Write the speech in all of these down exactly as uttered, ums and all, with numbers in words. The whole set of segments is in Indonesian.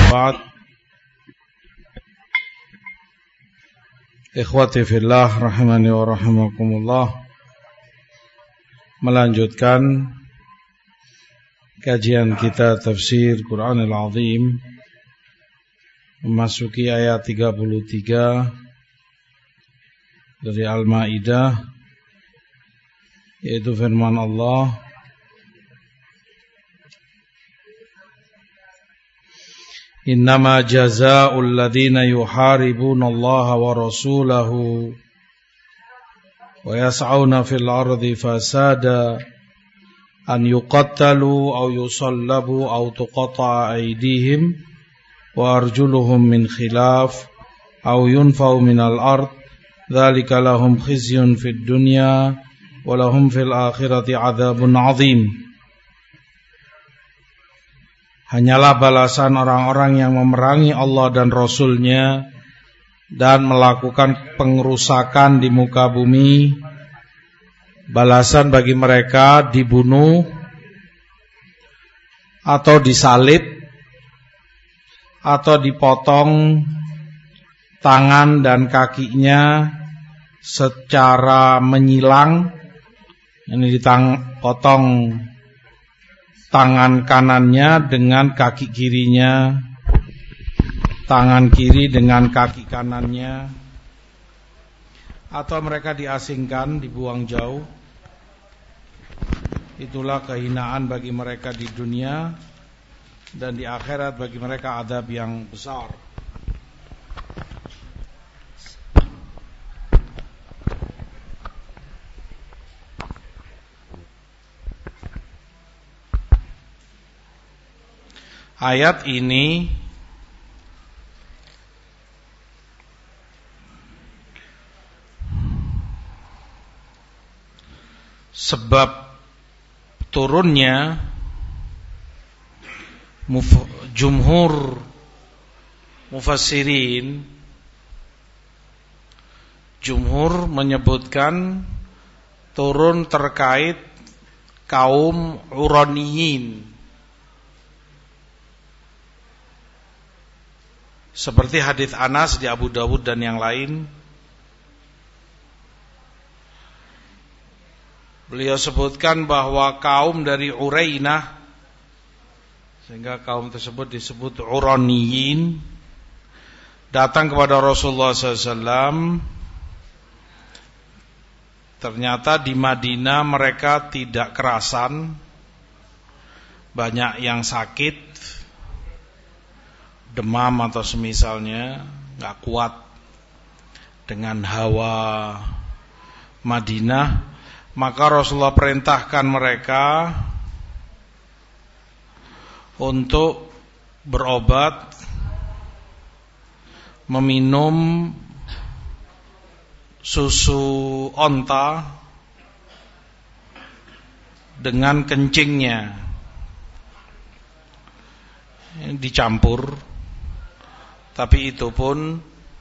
ba'd. Ikhwati fillah rahimani wa rahimakumullah. Melanjutkan kajian kita tafsir Quranul Azim, memasuki ayat tiga puluh tiga dari Al-Maidah, yaitu firman Allah, Innama jazaa'ul ladzina yuharibuna Allah wa rasulahu wa yas'auna fil ardi fasada an yuqattalu aw yusallabu aw tuqatta'a aydihim wa arjuluhum min khilaf aw yunfau minal ard dzalika lahum khizyun fid dunya wa lahum fil akhirati adzabun 'adzim. Hanyalah balasan orang-orang yang memerangi Allah dan Rasul-Nya dan melakukan pengerusakan di muka bumi. Balasan bagi mereka dibunuh atau disalib atau dipotong tangan dan kakinya secara menyilang. Ini dipotong tangan kanannya dengan kaki kirinya, tangan kiri dengan kaki kanannya, atau mereka diasingkan, dibuang jauh. Itulah kehinaan bagi mereka di dunia, dan di akhirat bagi mereka azab yang besar. Ayat ini sebab turunnya muf, jumhur mufassirin, jumhur menyebutkan turun terkait kaum Uraniyin, seperti hadis Anas di Abu Dawud dan yang lain. Beliau sebutkan bahwa kaum dari Urainah, sehingga kaum tersebut disebut Uraniyin, datang kepada Rasulullah sallallahu alaihi wasallam. Ternyata di Madinah mereka tidak kerasan, banyak yang sakit, demam atau semisalnya, gak kuat dengan hawa Madinah. Maka Rasulullah perintahkan mereka untuk berobat, meminum susu onta dengan kencingnya, dicampur. Tapi itu pun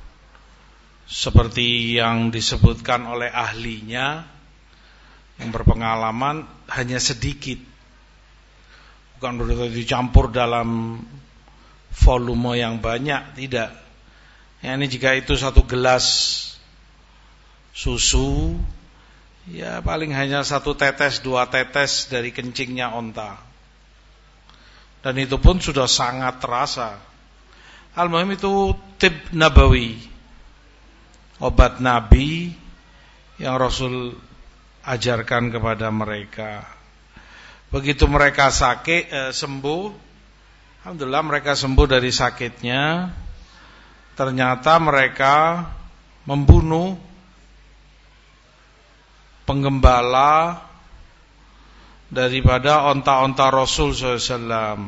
seperti yang disebutkan oleh ahlinya yang berpengalaman, hanya sedikit, bukan berarti dicampur dalam volume yang banyak, tidak. Ya, ini jika itu satu gelas susu, ya paling hanya satu tetes, dua tetes dari kencingnya onta, dan itu pun sudah sangat terasa. Al-muhim itu tib nabawi, obat nabi yang Rasul ajarkan kepada mereka. Begitu mereka sakit, eh, sembuh, alhamdulillah mereka sembuh dari sakitnya. Ternyata mereka membunuh penggembala daripada onta-onta Rasul sallallahu alaihi wasallam.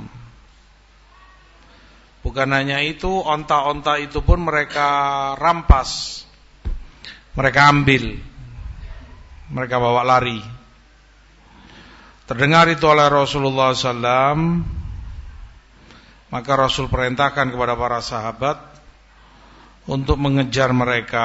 Bukan hanya itu, onta-onta itu pun mereka rampas, mereka ambil, mereka bawa lari. Terdengar itu oleh Rasulullah sallallahu alaihi wasallam, maka Rasul perintahkan kepada para sahabat untuk mengejar mereka.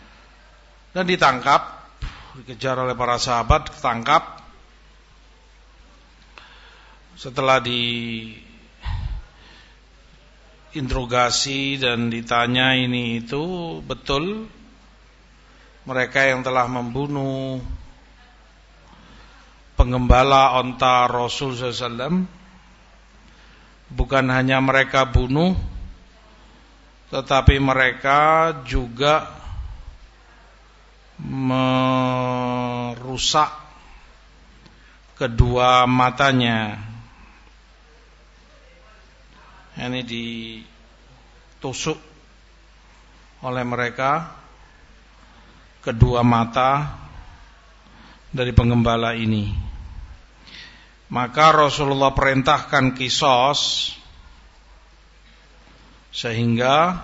Dan ditangkap, dikejar oleh para sahabat, ketangkap. setelah diinterogasi dan ditanya ini itu, betul mereka yang telah membunuh penggembala onta Rasul sallallahu alaihi wasallam. Bukan hanya mereka bunuh, tetapi mereka juga merusak kedua matanya. Ini ditusuk oleh mereka kedua mata dari penggembala ini. Maka Rasulullah perintahkan qisas, sehingga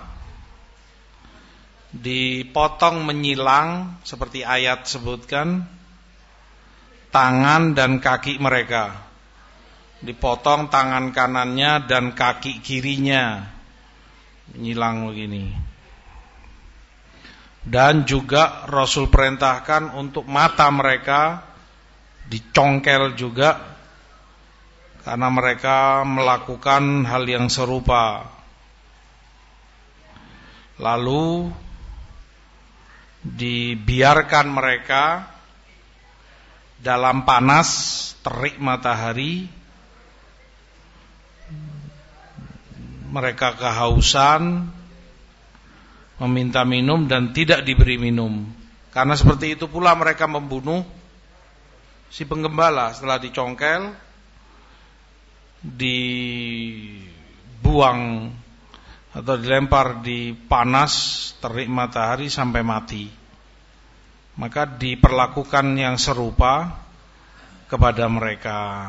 dipotong menyilang seperti ayat sebutkan tangan dan kaki mereka. Dipotong tangan kanannya dan kaki kirinya, menyilang begini. Dan juga Rasul perintahkan untuk mata mereka dicongkel juga, karena mereka melakukan hal yang serupa. Lalu dibiarkan mereka dalam panas terik matahari. Mereka kehausan, meminta minum dan tidak diberi minum. Karena seperti itu pula mereka membunuh si penggembala. Setelah dicongkel, dibuang atau dilempar di panas terik matahari sampai mati. Maka diperlakukan yang serupa kepada mereka.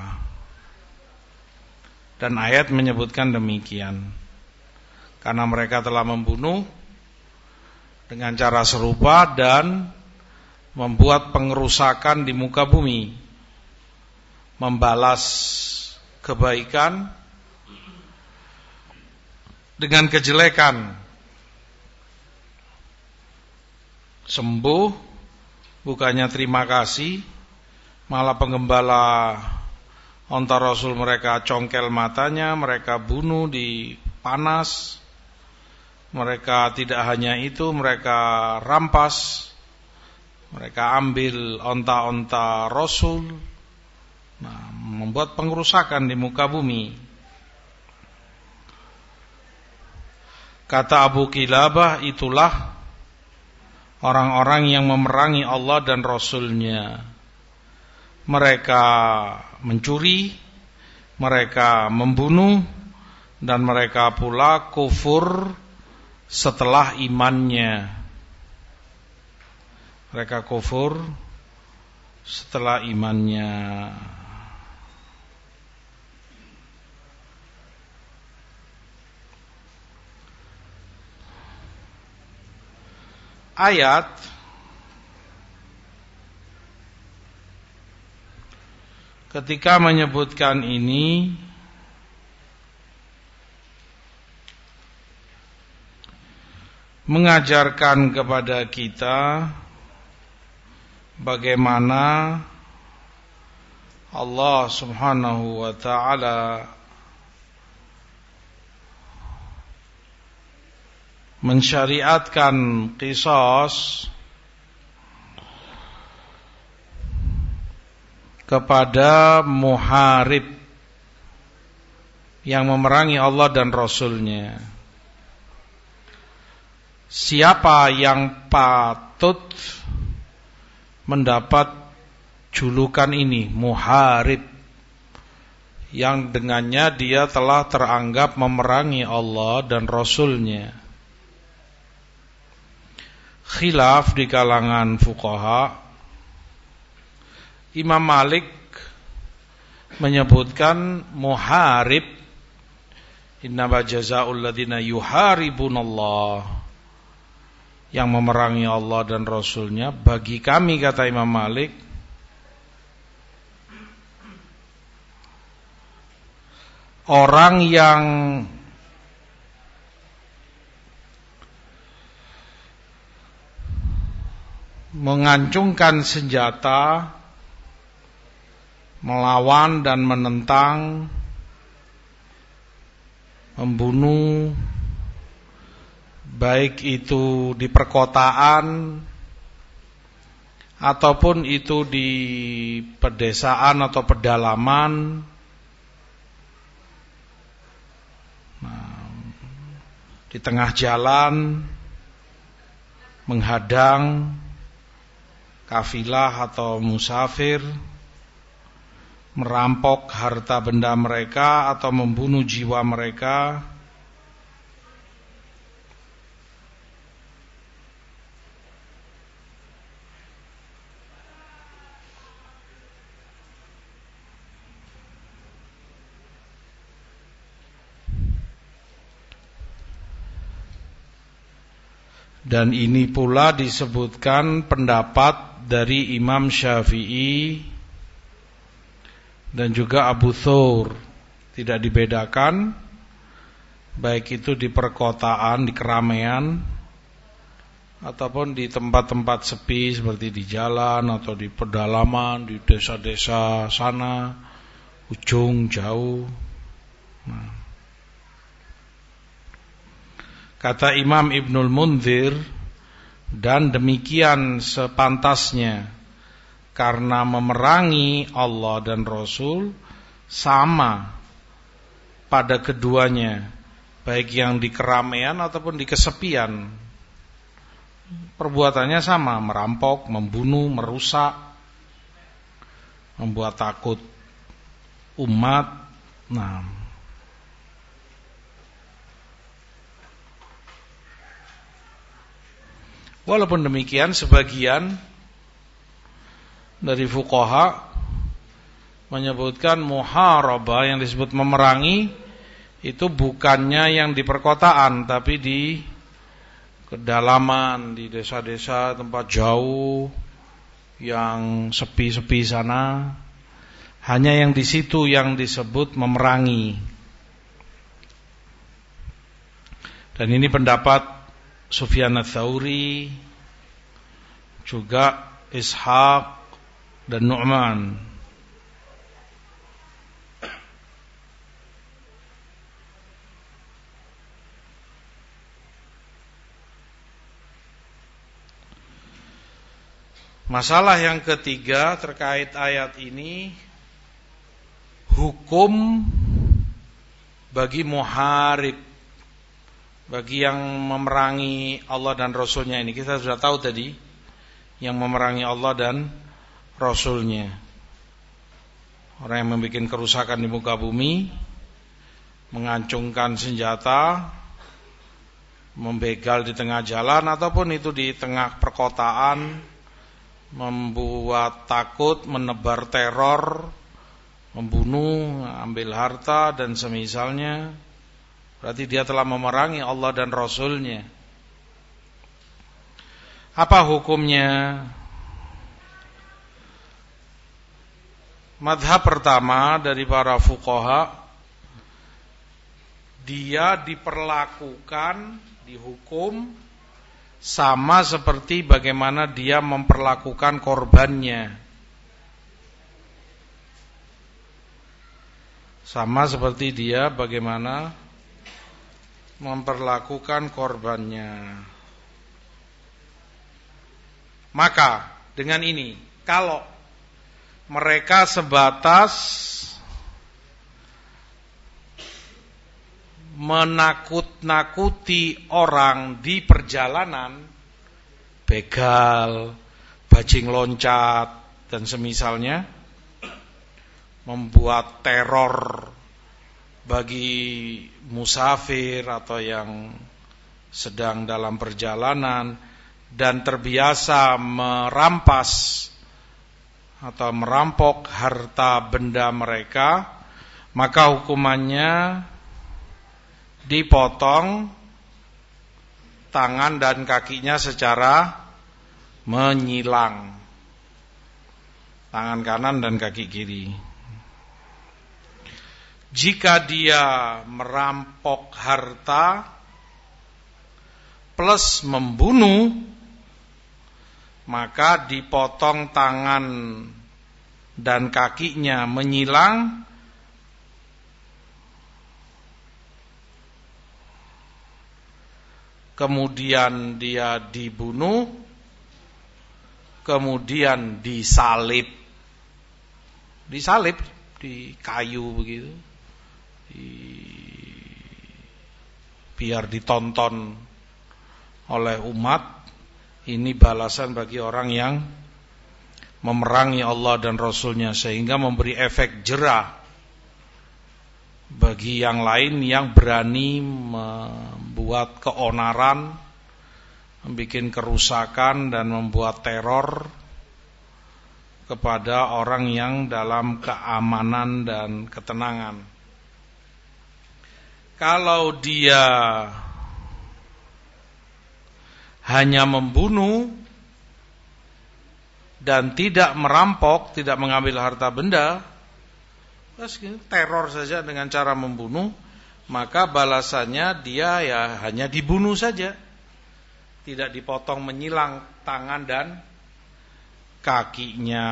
Dan ayat menyebutkan demikian, karena mereka telah membunuh dengan cara serupa dan membuat pengerusakan di muka bumi, membalas kebaikan dengan kejelekan. Sembuh bukannya terima kasih, malah penggembala onta Rasul mereka congkel matanya, mereka bunuh di panas. Mereka tidak hanya itu, mereka rampas, mereka ambil onta-onta Rasul. Nah, membuat pengerusakan di muka bumi. Kata Abu Kilabah, itulah orang-orang yang memerangi Allah dan Rasulnya. Mereka mencuri, mereka membunuh, dan mereka pula kufur setelah imannya. Mereka kufur setelah imannya. Ayat ketika menyebutkan ini mengajarkan kepada kita bagaimana Allah Subhanahu wa ta'ala mensyariatkan qisas kepada muharib yang memerangi Allah dan Rasulnya. Siapa yang patut mendapat julukan ini, muharib, yang dengannya dia telah teranggap memerangi Allah dan Rasulnya? Khilaf di kalangan fuqaha. Imam Malik menyebutkan muharib, innama jazaa'ul ladzina yuharibunallah, yang memerangi Allah dan Rasulnya. Bagi kami, kata Imam Malik, orang yang mengancungkan senjata melawan dan menentang, membunuh, baik itu di perkotaan ataupun itu di pedesaan atau pedalaman, nah, di tengah jalan, menghadang kafilah atau musafir, merampok harta benda mereka atau membunuh jiwa mereka. Dan ini pula disebutkan pendapat dari Imam Syafi'i dan juga Abu Thawr, tidak dibedakan baik itu di perkotaan, di keramaian ataupun di tempat-tempat sepi seperti di jalan atau di pedalaman, di desa-desa sana, ujung jauh. Nah, kata Imam Ibnul Munzir, dan demikian sepantasnya, karena memerangi Allah dan Rasul sama pada keduanya, baik yang di keramaian ataupun di kesepian. Perbuatannya sama, merampok, membunuh, merusak, membuat takut umat. Nah, walaupun demikian sebagian dari fuqaha menyebutkan muharabah yang disebut memerangi itu bukannya yang di perkotaan, tapi di kedalaman, di desa-desa, tempat jauh yang sepi-sepi sana. Hanya yang di situ yang disebut memerangi. Dan ini pendapat Sufyan ats-Tsauri, juga Ishaq dan Nu'man. Masalah yang ketiga terkait ayat ini, hukum bagi muharib, bagi yang memerangi Allah dan Rasulnya ini. Kita sudah tahu tadi, yang memerangi Allah dan Rasulnya, orang yang membuat kerusakan di muka bumi, mengancungkan senjata, membegal di tengah jalan ataupun itu di tengah perkotaan, membuat takut, menebar teror, membunuh, ambil harta dan semisalnya. Berarti dia telah memerangi Allah dan Rasulnya. Apa hukumnya? Madhab pertama dari para fuqaha, dia diperlakukan, dihukum sama seperti bagaimana dia memperlakukan korbannya. Sama seperti dia bagaimana memperlakukan korbannya. Maka dengan ini, kalau mereka sebatas menakut-nakuti orang di perjalanan, begal, bajing loncat dan semisalnya, membuat teror bagi musafir atau yang sedang dalam perjalanan dan terbiasa merampas atau merampok harta benda mereka, maka hukumannya dipotong tangan dan kakinya secara menyilang, tangan kanan dan kaki kiri. Jika dia merampok harta plus membunuh, maka dipotong tangan dan kakinya menyilang, kemudian dia dibunuh, kemudian disalib, disalib di kayu begitu, di, biar ditonton oleh umat. Ini balasan bagi orang yang memerangi Allah dan Rasulnya, sehingga memberi efek jera bagi yang lain yang berani membuat keonaran, membuat kerusakan dan membuat teror kepada orang yang dalam keamanan dan ketenangan. Kalau dia hanya membunuh dan tidak merampok, tidak mengambil harta benda, teror saja dengan cara membunuh, maka balasannya dia ya hanya dibunuh saja, tidak dipotong menyilang tangan dan kakinya.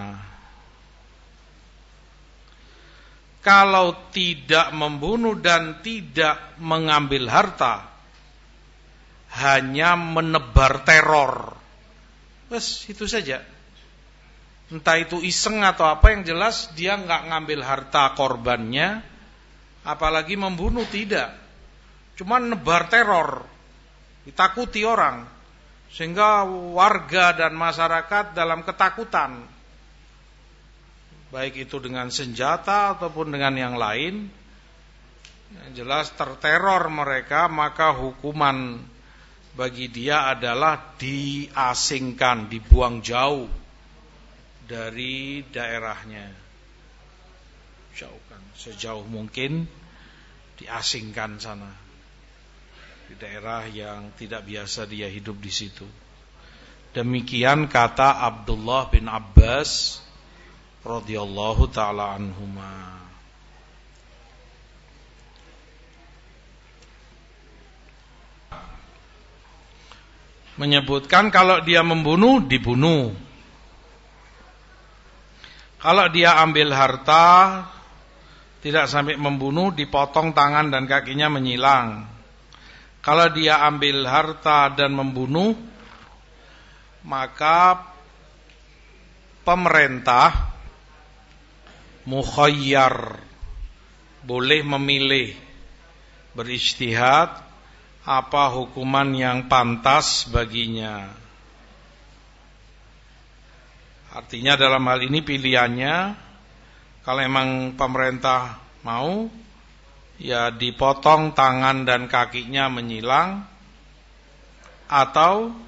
Kalau tidak membunuh dan tidak mengambil harta, hanya menebar teror, bes itu saja. Entah itu iseng atau apa, yang jelas dia nggak ngambil harta korbannya, apalagi membunuh, tidak. Cuma nebar teror, ditakuti orang, sehingga warga dan masyarakat dalam ketakutan, baik itu dengan senjata ataupun dengan yang lain. Yang jelas terteror mereka, maka hukuman bagi dia adalah diasingkan, dibuang jauh dari daerahnya. Jauhkan sejauh mungkin, diasingkan sana, di daerah yang tidak biasa dia hidup di situ. Demikian kata Abdullah bin Abbas radhiyallahu taala anhuma. Menyebutkan kalau dia membunuh, dibunuh. Kalau dia ambil harta, tidak sampai membunuh, dipotong tangan dan kakinya menyilang. Kalau dia ambil harta dan membunuh, maka pemerintah mukhayyar, boleh memilih, berijtihad apa hukuman yang pantas baginya. Artinya dalam hal ini pilihannya, kalau memang pemerintah mau, ya dipotong tangan dan kakinya menyilang, atau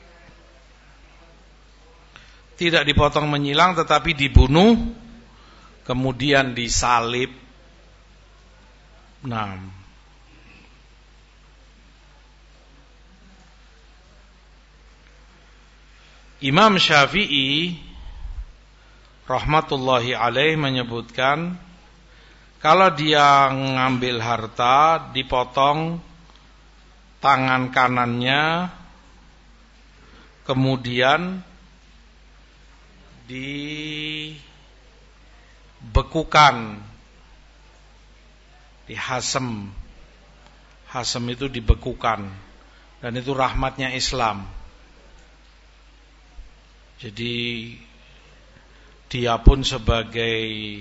tidak dipotong menyilang tetapi dibunuh, kemudian disalib. Nah, Imam Syafi'i rahmatullahi alaih menyebutkan, kalau dia ngambil harta, dipotong tangan kanannya, kemudian dibekukan, dihasem. Hasem itu dibekukan, dan itu rahmatnya Islam. Jadi dia pun sebagai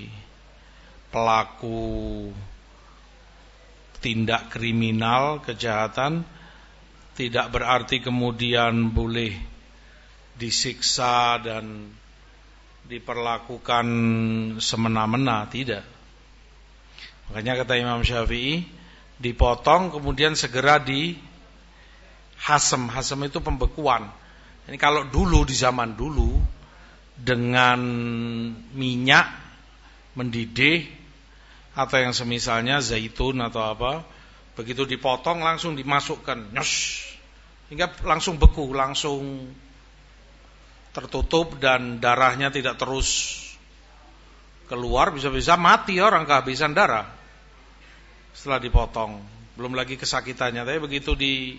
pelaku tindak kriminal, kejahatan, tidak berarti kemudian boleh disiksa dan diperlakukan semena-mena, tidak. Makanya kata Imam Syafi'i, dipotong kemudian segera dihasem. Hasem itu pembekuan. Ini kalau dulu, di zaman dulu, dengan minyak mendidih atau yang semisalnya zaitun atau apa, begitu dipotong langsung dimasukkan, nyos, hingga langsung beku, langsung tertutup dan darahnya tidak terus keluar, bisa-bisa mati orang kehabisan darah setelah dipotong. Belum lagi kesakitannya, tapi begitu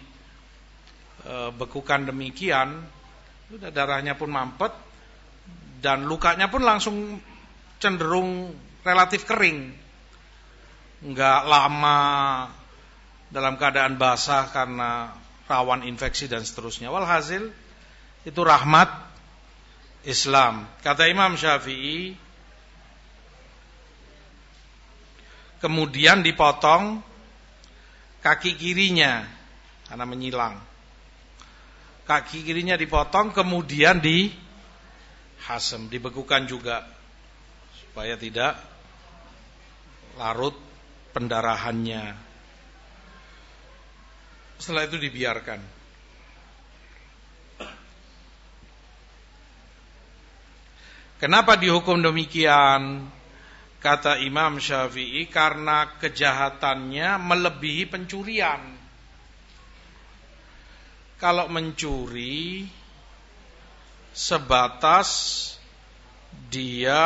dibekukan demikian, udah darahnya pun mampet, dan lukanya pun langsung cenderung relatif kering, nggak lama dalam keadaan basah karena rawan infeksi dan seterusnya. Walhasil itu rahmat Islam. Kata Imam Syafi'i, kemudian dipotong kaki kirinya karena menyilang. Kaki kirinya dipotong, kemudian dihasem, dibekukan juga supaya tidak larut pendarahannya. Setelah itu dibiarkan. Kenapa dihukum demikian? Kata Imam Syafi'i, karena kejahatannya melebihi pencurian. Kalau mencuri sebatas dia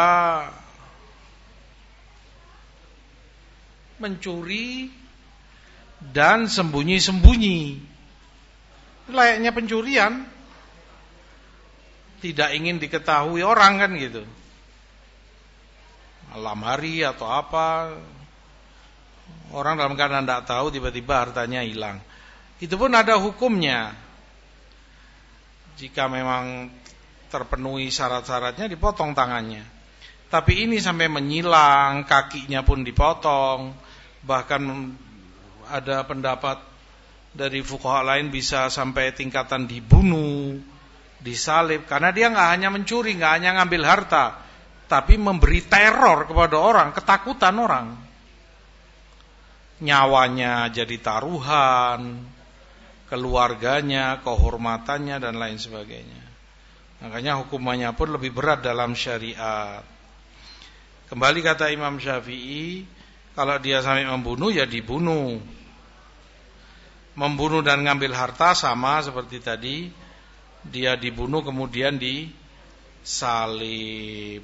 mencuri dan sembunyi-sembunyi, layaknya pencurian, tidak ingin diketahui orang kan gitu, malam hari atau apa, orang dalam keadaan tidak tahu, tiba-tiba hartanya hilang. Itu pun ada hukumnya. Jika memang terpenuhi syarat-syaratnya, dipotong tangannya. Tapi ini sampai menyilang, kakinya pun dipotong. Bahkan ada pendapat dari fuqaha lain bisa sampai tingkatan dibunuh, disalib, karena dia nggak hanya mencuri, nggak hanya ngambil harta, tapi memberi teror kepada orang, ketakutan orang, nyawanya jadi taruhan, keluarganya, kehormatannya dan lain sebagainya. Makanya hukumannya pun lebih berat dalam syariat. Kembali kata Imam Syafi'i, kalau dia sampai membunuh ya dibunuh. Membunuh dan ngambil harta sama seperti tadi, dia dibunuh kemudian disalib.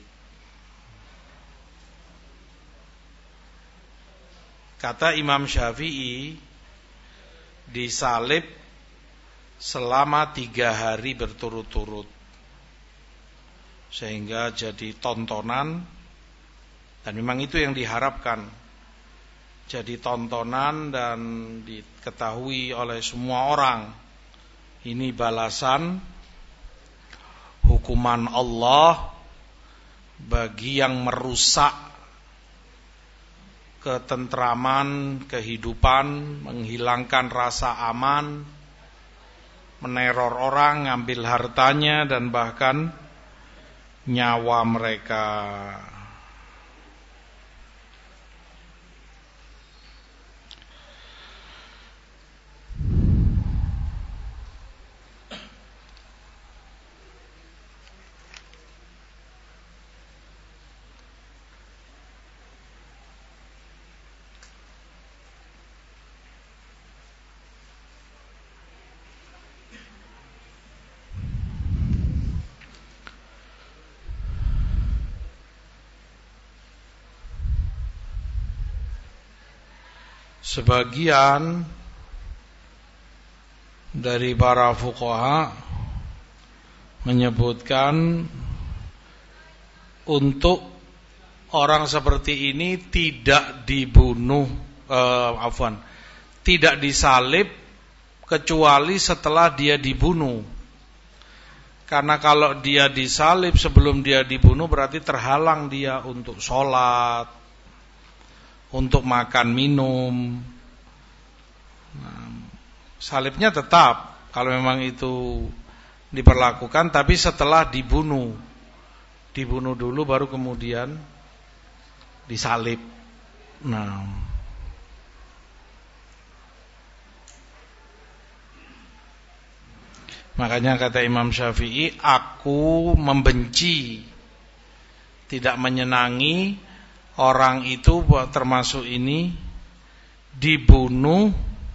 Kata Imam Syafi'i, disalib selama tiga hari berturut-turut, sehingga jadi tontonan, dan memang itu yang diharapkan, jadi tontonan dan diketahui oleh semua orang. Ini balasan hukuman Allah bagi yang merusak ketentraman kehidupan, menghilangkan rasa aman, meneror orang, ngambil hartanya dan bahkan nyawa mereka. Sebagian dari para fuqaha menyebutkan untuk orang seperti ini tidak dibunuh, eh, afwan, tidak disalib kecuali setelah dia dibunuh. Karena kalau dia disalib sebelum dia dibunuh berarti terhalang dia untuk sholat, untuk makan minum. Nah, salibnya tetap kalau memang itu diperlakukan, tapi setelah dibunuh. Dibunuh dulu baru kemudian disalib. Nah, makanya kata Imam Syafi'i, aku membenci, tidak menyenangi orang itu, termasuk ini, dibunuh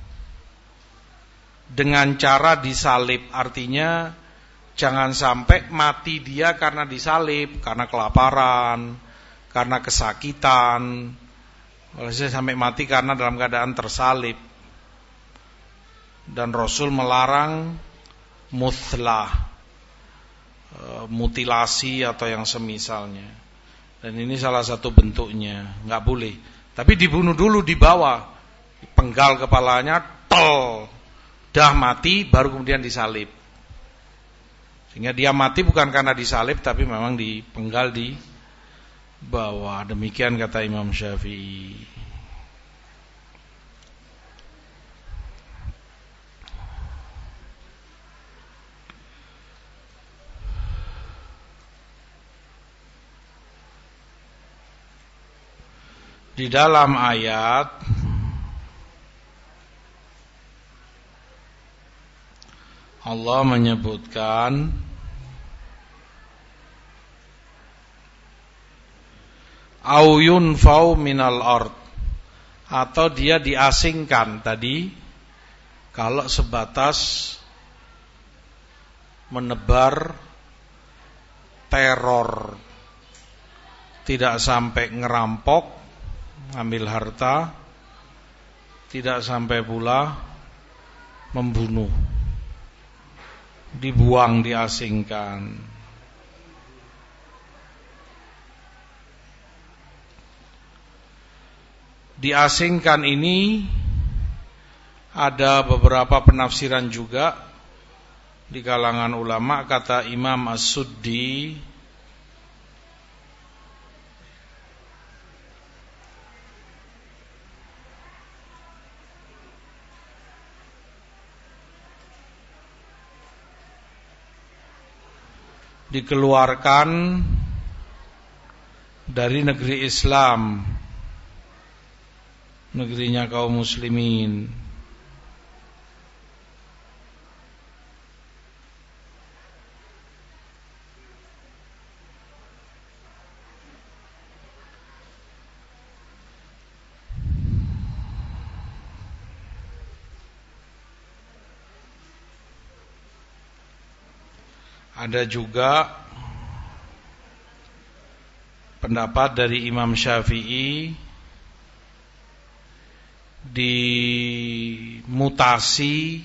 dengan cara disalib. Artinya jangan sampai mati dia karena disalib, karena kelaparan, karena kesakitan. Kalau saya sampai mati karena dalam keadaan tersalib. Dan Rasul melarang muthlah, e, mutilasi atau yang semisalnya. Dan ini salah satu bentuknya, nggak boleh. Tapi dibunuh dulu di bawah, penggal kepalanya, tol, dah mati, baru kemudian disalib. Sehingga dia mati bukan karena disalib, tapi memang dipenggal di bawah. Demikian kata Imam Syafi'i. Di dalam ayat Allah menyebutkan au yunfau minal ard, atau dia diasingkan tadi kalau sebatas menebar teror, tidak sampai ngerampok, ambil harta, tidak sampai pula membunuh, dibuang, diasingkan. Diasingkan ini ada beberapa penafsiran juga di kalangan ulama. Kata Imam As-Suddi, dikeluarkan dari negeri Islam, negerinya kaum muslimin. Ada juga pendapat dari Imam Syafi'i dimutasi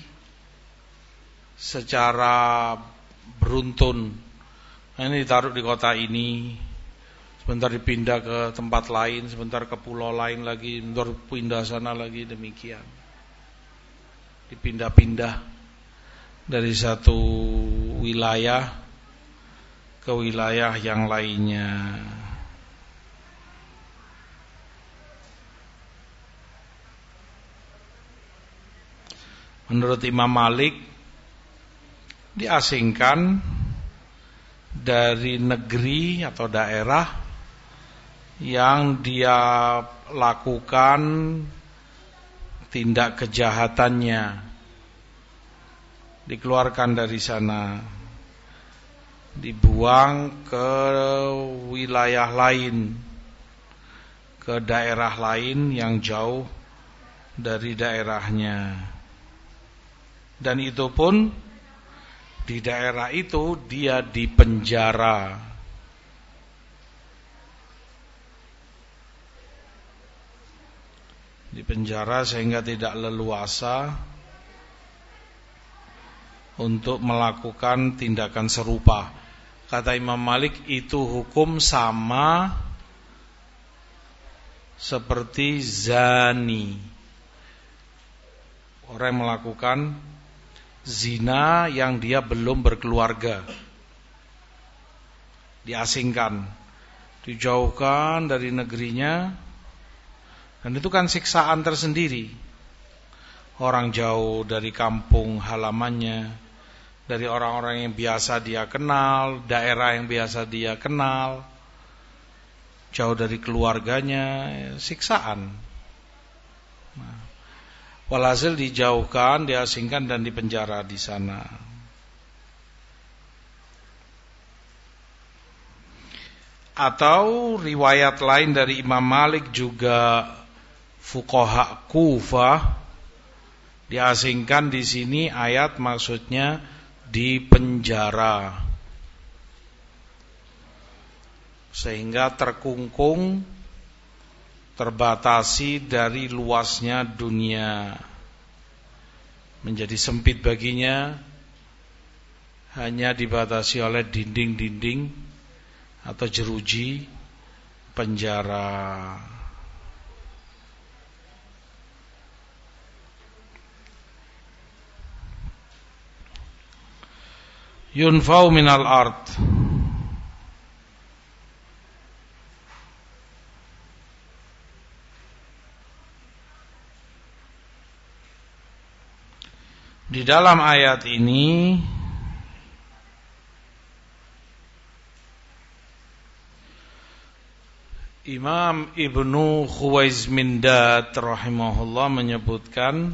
secara beruntun. Nah, ini ditaruh di kota ini, sebentar dipindah ke tempat lain, sebentar ke pulau lain lagi, sebentar pindah sana lagi, demikian. Dipindah-pindah dari satu wilayah ke wilayah yang lainnya. Menurut Imam Malik, diasingkan dari negeri atau daerah yang dia lakukan tindak kejahatannya, dikeluarkan dari sana, dibuang ke wilayah lain, ke daerah lain yang jauh dari daerahnya. Dan itu pun di daerah itu dia dipenjara. Dipenjara sehingga tidak leluasa untuk melakukan tindakan serupa. Kata Imam Malik, itu hukum sama seperti zani, orang yang melakukan zina yang dia belum berkeluarga, diasingkan, dijauhkan dari negerinya. Dan itu kan siksaan tersendiri. Orang jauh dari kampung halamannya, dari orang-orang yang biasa dia kenal, daerah yang biasa dia kenal, jauh dari keluarganya, siksaan. Nah, walhasil dijauhkan, diasingkan dan dipenjara di sana. Atau riwayat lain dari Imam Malik juga fuqaha Kufah, diasingkan di sini ayat maksudnya dipenjara, sehingga terkungkung, terbatasi dari luasnya dunia, menjadi sempit baginya, hanya dibatasi oleh dinding-dinding atau jeruji penjara. Yunfau minal ard, di dalam ayat ini Imam Ibnu Khuwaizmindat rahimahullah menyebutkan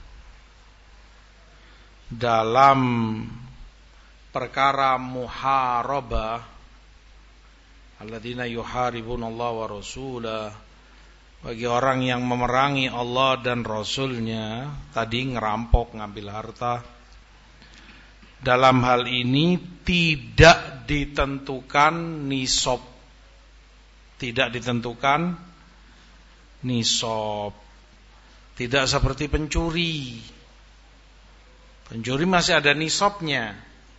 dalam perkara muharabah, alladzina yuharibunallaha wa rasulah, bagi orang yang memerangi Allah dan Rasulnya, tadi ngerampok, ngambil harta. Dalam hal ini tidak ditentukan nisab, tidak ditentukan nisab, tidak seperti pencuri. Pencuri masih ada nisabnya,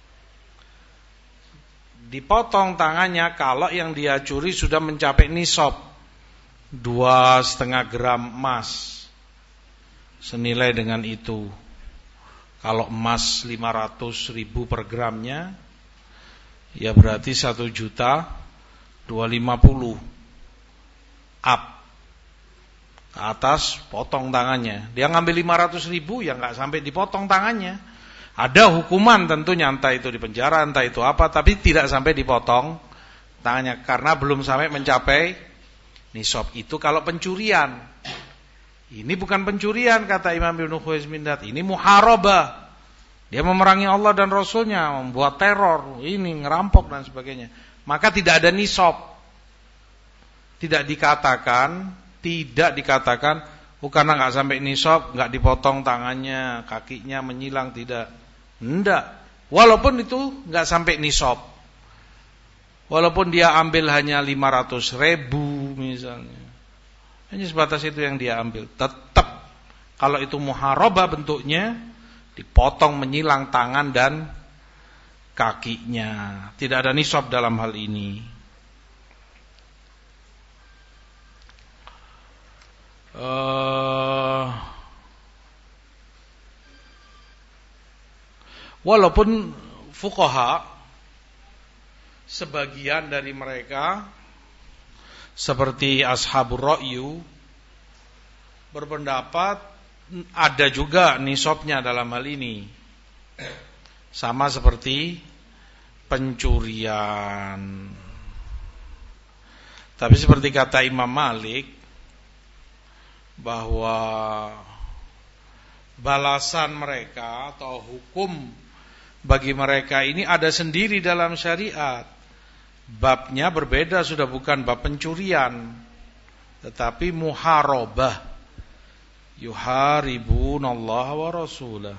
dipotong tangannya kalau yang dia curi sudah mencapai nisab dua setengah gram emas, senilai dengan itu. Kalau emas lima ratus ribu per gramnya, ya berarti satu juta dua ratus lima puluh up ke atas, potong tangannya. Dia ngambil lima ratus ribu, ya nggak sampai dipotong tangannya. Ada hukuman tentunya, entah itu di penjara, entah itu apa, tapi tidak sampai dipotong tangannya karena belum sampai mencapai nisab. Itu kalau pencurian. Ini bukan pencurian kata Imam Ibnu Khuwaizmindat, ini muharabah. Dia memerangi Allah dan Rasulnya, membuat teror, ini ngerampok dan sebagainya. Maka tidak ada nisab. Tidak dikatakan, tidak dikatakan, oh karena nggak sampai nisab, nggak dipotong tangannya, kakinya menyilang, tidak. Enggak. Walaupun itu nggak sampai nisab, walaupun dia ambil hanya lima ratus ribu misalnya, hanya sebatas itu yang dia ambil, tetap kalau itu muharabah bentuknya, dipotong menyilang tangan dan kakinya. Tidak ada nisab dalam hal ini. Uh, walaupun fuqaha sebagian dari mereka seperti ashabur ra'yu berpendapat ada juga nisabnya dalam hal ini, sama seperti pencurian. Tapi seperti kata Imam Malik, bahwa balasan mereka atau hukum bagi mereka ini ada sendiri dalam syariat. Babnya berbeda, sudah bukan bab pencurian, tetapi muharabah, yuharibunallaha wa rasulah.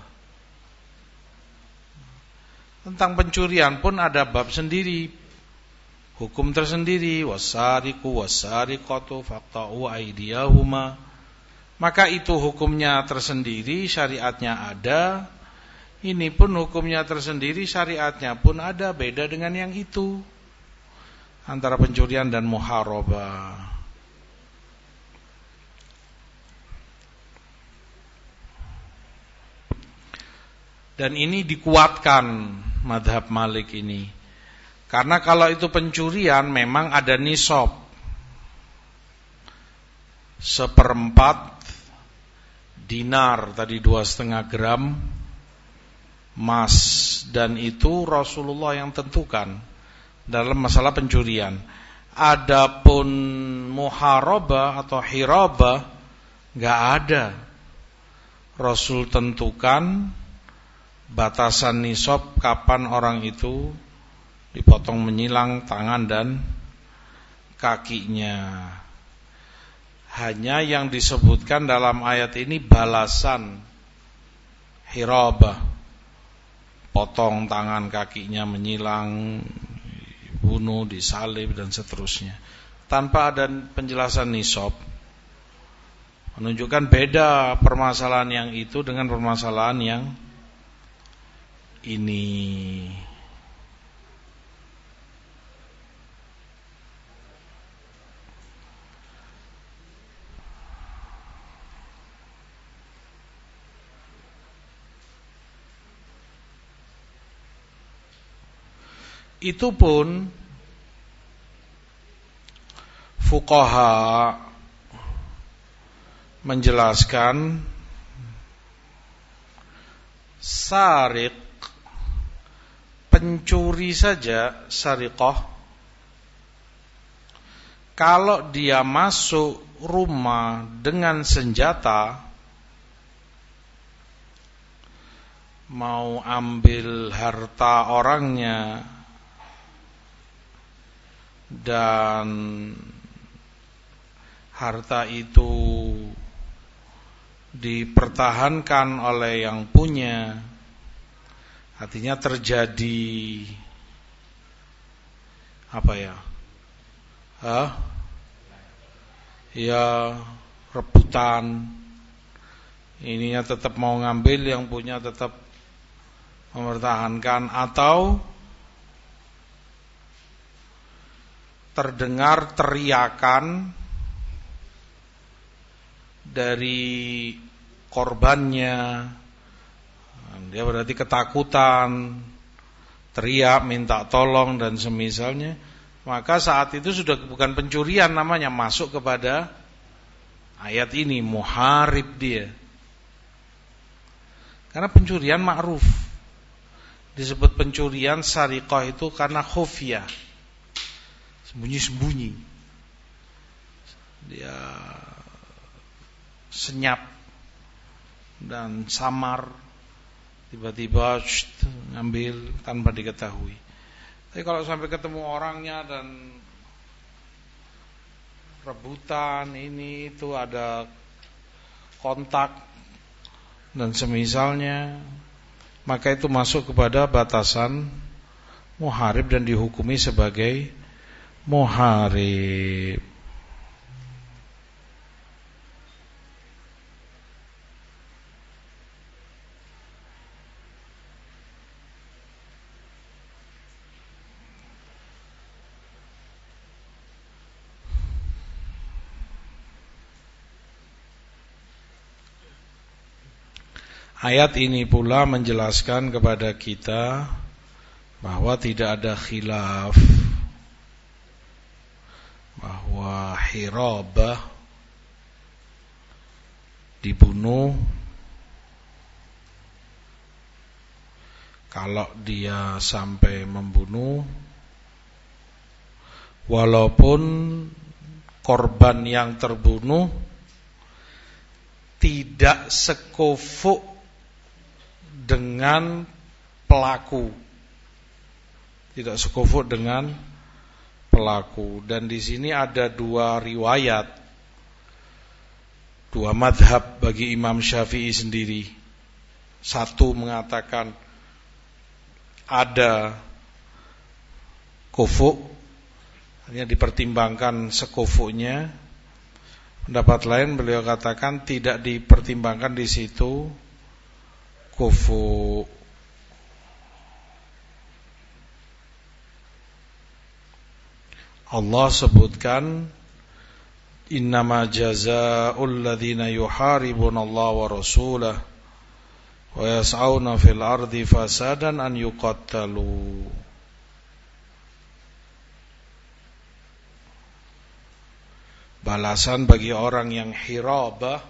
Tentang pencurian pun ada bab sendiri, hukum tersendiri, wasariqu wasariqatu faqta'u aydiyahuma. Maka itu hukumnya tersendiri, syariatnya ada. Ini pun hukumnya tersendiri, syariatnya pun ada, beda dengan yang itu, antara pencurian dan muharabah. Dan ini dikuatkan mazhab Malik ini, karena kalau itu pencurian memang ada nisab, seperempat dinar, tadi dua setengah gram emas, dan itu Rasulullah yang tentukan dalam masalah pencurian. Adapun muharabah atau hirabah nggak ada, Rasul tentukan batasan nisab kapan orang itu dipotong menyilang tangan dan kakinya. Hanya yang disebutkan dalam ayat ini balasan hirabah, potong tangan kakinya menyilang, bunuh, disalib dan seterusnya, tanpa ada penjelasan nisab. Menunjukkan beda permasalahan yang itu dengan permasalahan yang ini. itu pun fuqaha menjelaskan sariq, pencuri saja, sariqah, kalau dia masuk rumah dengan senjata, mau ambil harta orangnya dan harta itu dipertahankan oleh yang punya, artinya terjadi apa ya? Hah? Ya, rebutan. Ininya tetap mau ngambil, yang punya tetap mempertahankan, atau terdengar teriakan dari korbannya, dia berarti ketakutan, teriak minta tolong dan semisalnya, maka saat itu sudah bukan pencurian namanya, masuk kepada ayat ini, muharib dia. Karena pencurian ma'ruf, disebut pencurian sariqah itu karena khufiyah, sembunyi-sembunyi, dia senyap dan samar, tiba-tiba shht, ngambil tanpa diketahui. Tapi kalau sampai ketemu orangnya dan rebutan ini itu, ada kontak dan semisalnya, maka itu masuk kepada batasan muharib dan dihukumi sebagai muharib. Ayat ini pula menjelaskan kepada kita bahwa tidak ada khilaf bahwa Hirabah dibunuh kalau dia sampai membunuh, walaupun korban yang terbunuh tidak sekufuk dengan pelaku, tidak sekufuk dengan pelaku. Dan di sini ada dua riwayat, dua madhab bagi Imam Syafi'i sendiri. Satu mengatakan ada kufuk, hanya dipertimbangkan sekufuknya. Pendapat lain beliau katakan tidak dipertimbangkan di situ kufu. Allah sebutkan innama jazaa'ul ladzina yuharibuna Allah wa rasulahu wa yas'auna fil ardi fasadan an yuqattalu. Balasan bagi orang yang hirabah,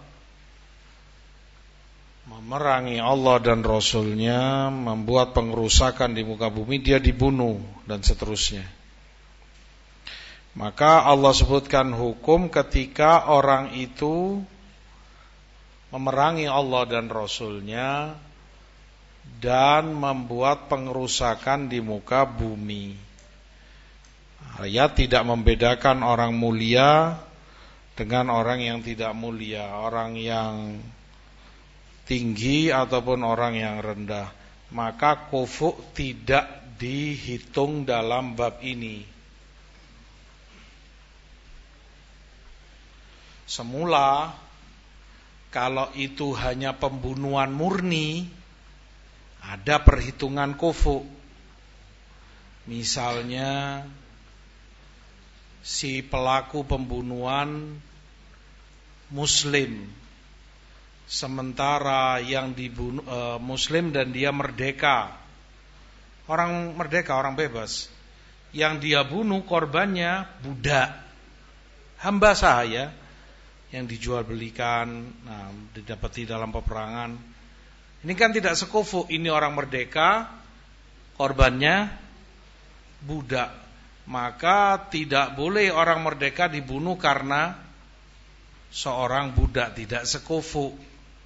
memerangi Allah dan Rasulnya, membuat pengerusakan di muka bumi, dia dibunuh dan seterusnya. Maka Allah sebutkan hukum ketika orang itu memerangi Allah dan Rasulnya dan membuat pengerusakan di muka bumi. Ayat tidak membedakan orang mulia dengan orang yang tidak mulia, orang yang tinggi ataupun orang yang rendah. Maka kufuk tidak dihitung dalam bab ini. Semula kalau itu hanya pembunuhan murni, ada perhitungan kufuk. Misalnya si pelaku pembunuhan muslim, sementara yang dibunuh e, muslim dan dia merdeka. Orang merdeka, orang bebas. yang dia bunuh korbannya budak, hamba sahaya yang dijual belikan, nah, didapati dalam peperangan. Ini kan tidak sekufu, ini orang merdeka, korbannya budak. Maka tidak boleh orang merdeka dibunuh karena seorang budak, tidak sekufu.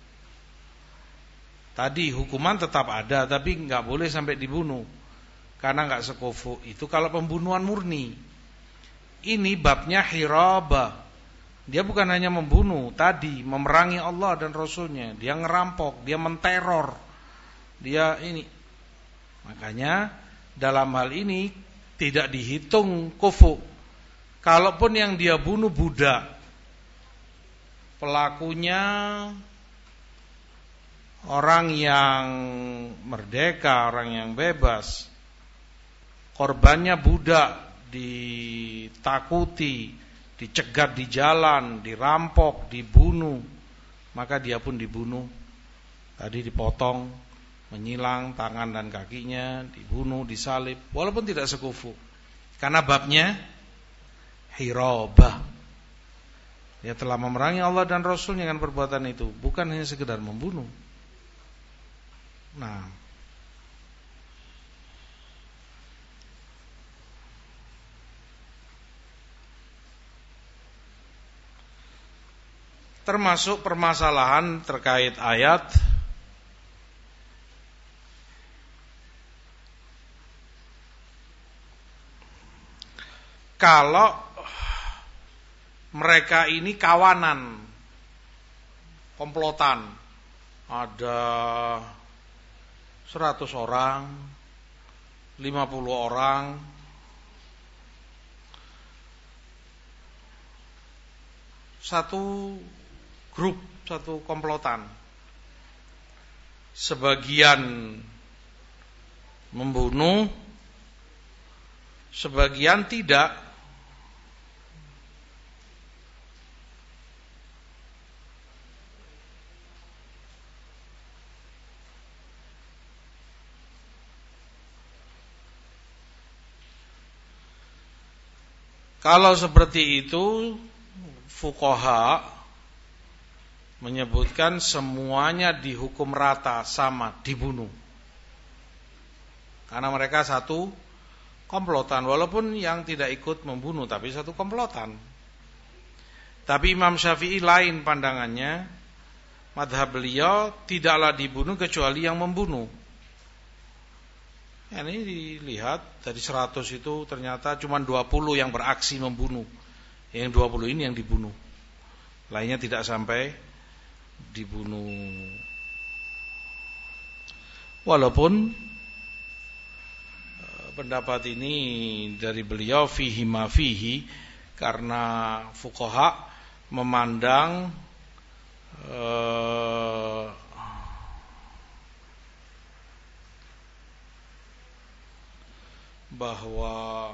Tadi hukuman tetap ada, tapi nggak boleh sampai dibunuh karena nggak sekufu. Itu kalau pembunuhan murni. Ini babnya hirabah. Dia bukan hanya membunuh, tadi memerangi Allah dan Rasulnya, dia ngerampok, dia menteror, dia ini. Makanya dalam hal ini tidak dihitung kufu. Kalaupun yang dia bunuh budak, pelakunya orang yang merdeka, orang yang bebas, korbannya budak, ditakuti, dicegat di jalan, dirampok, dibunuh, maka dia pun dibunuh. Tadi dipotong, menyilang tangan dan kakinya, dibunuh, disalib, walaupun tidak sekufu. Karena babnya hirabah. Dia telah memerangi Allah dan Rasulnya dengan perbuatan itu, bukan hanya sekedar membunuh. Nah, termasuk permasalahan terkait ayat kalau mereka ini kawanan, komplotan, ada seratus orang, lima puluh orang, satu grup, satu komplotan. Sebagian membunuh, sebagian tidak. Kalau seperti itu, fuqaha menyebutkan semuanya dihukum rata, sama, dibunuh. Karena mereka satu komplotan, walaupun yang tidak ikut membunuh, tapi satu komplotan. Tapi Imam Syafi'i lain pandangannya. Madhab beliau tidaklah dibunuh kecuali yang membunuh. Ya, ini dilihat dari seratus itu ternyata cuma dua puluh yang beraksi membunuh. Yang dua puluh ini yang dibunuh. Lainnya tidak sampai dibunuh. Walaupun pendapat ini dari beliau fihi ma fihi, karena fuqaha memandang eh, bahwa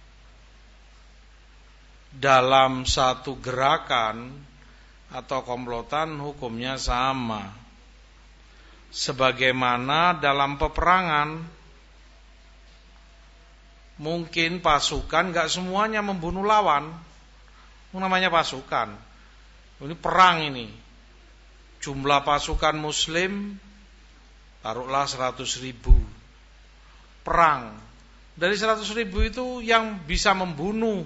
dalam satu gerakan atau komplotan hukumnya sama. Sebagaimana dalam peperangan mungkin pasukan gak semuanya membunuh lawan. Namanya pasukan. Ini perang ini. Jumlah pasukan muslim taruhlah seratus ribu. Perang. Dari seratus ribu itu yang bisa membunuh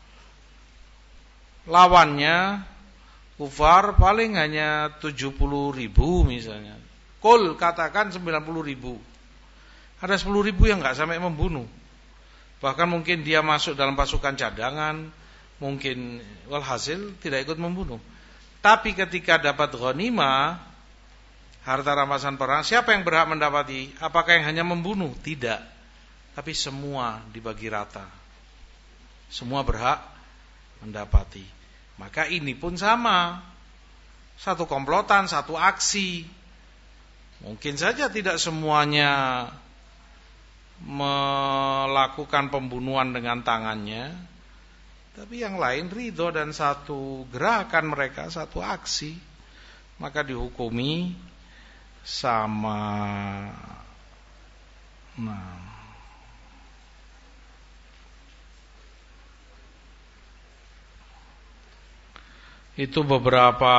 lawannya kufar paling hanya tujuh puluh ribu misalnya. Kul katakan sembilan puluh ribu. Ada sepuluh ribu yang gak sampai membunuh. Bahkan mungkin dia masuk dalam pasukan cadangan, mungkin walhasil tidak ikut membunuh. Tapi ketika dapat ghanimah, harta rampasan perang, siapa yang berhak mendapati? Apakah yang hanya membunuh? Tidak. Tapi semua dibagi rata. Semua berhak mendapati. Maka ini pun sama. Satu komplotan, satu aksi. Mungkin saja tidak semuanya melakukan pembunuhan dengan tangannya, tapi yang lain ridho dan satu gerakan mereka, satu aksi, maka dihukumi sama. Nah, Itu beberapa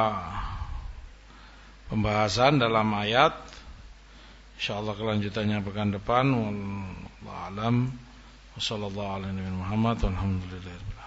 pembahasan dalam ayat. Insyaallah kelanjutannya pekan depan. Wallahu a'lam. Wassallallahu ala nabiyina Muhammad walhamdulillah.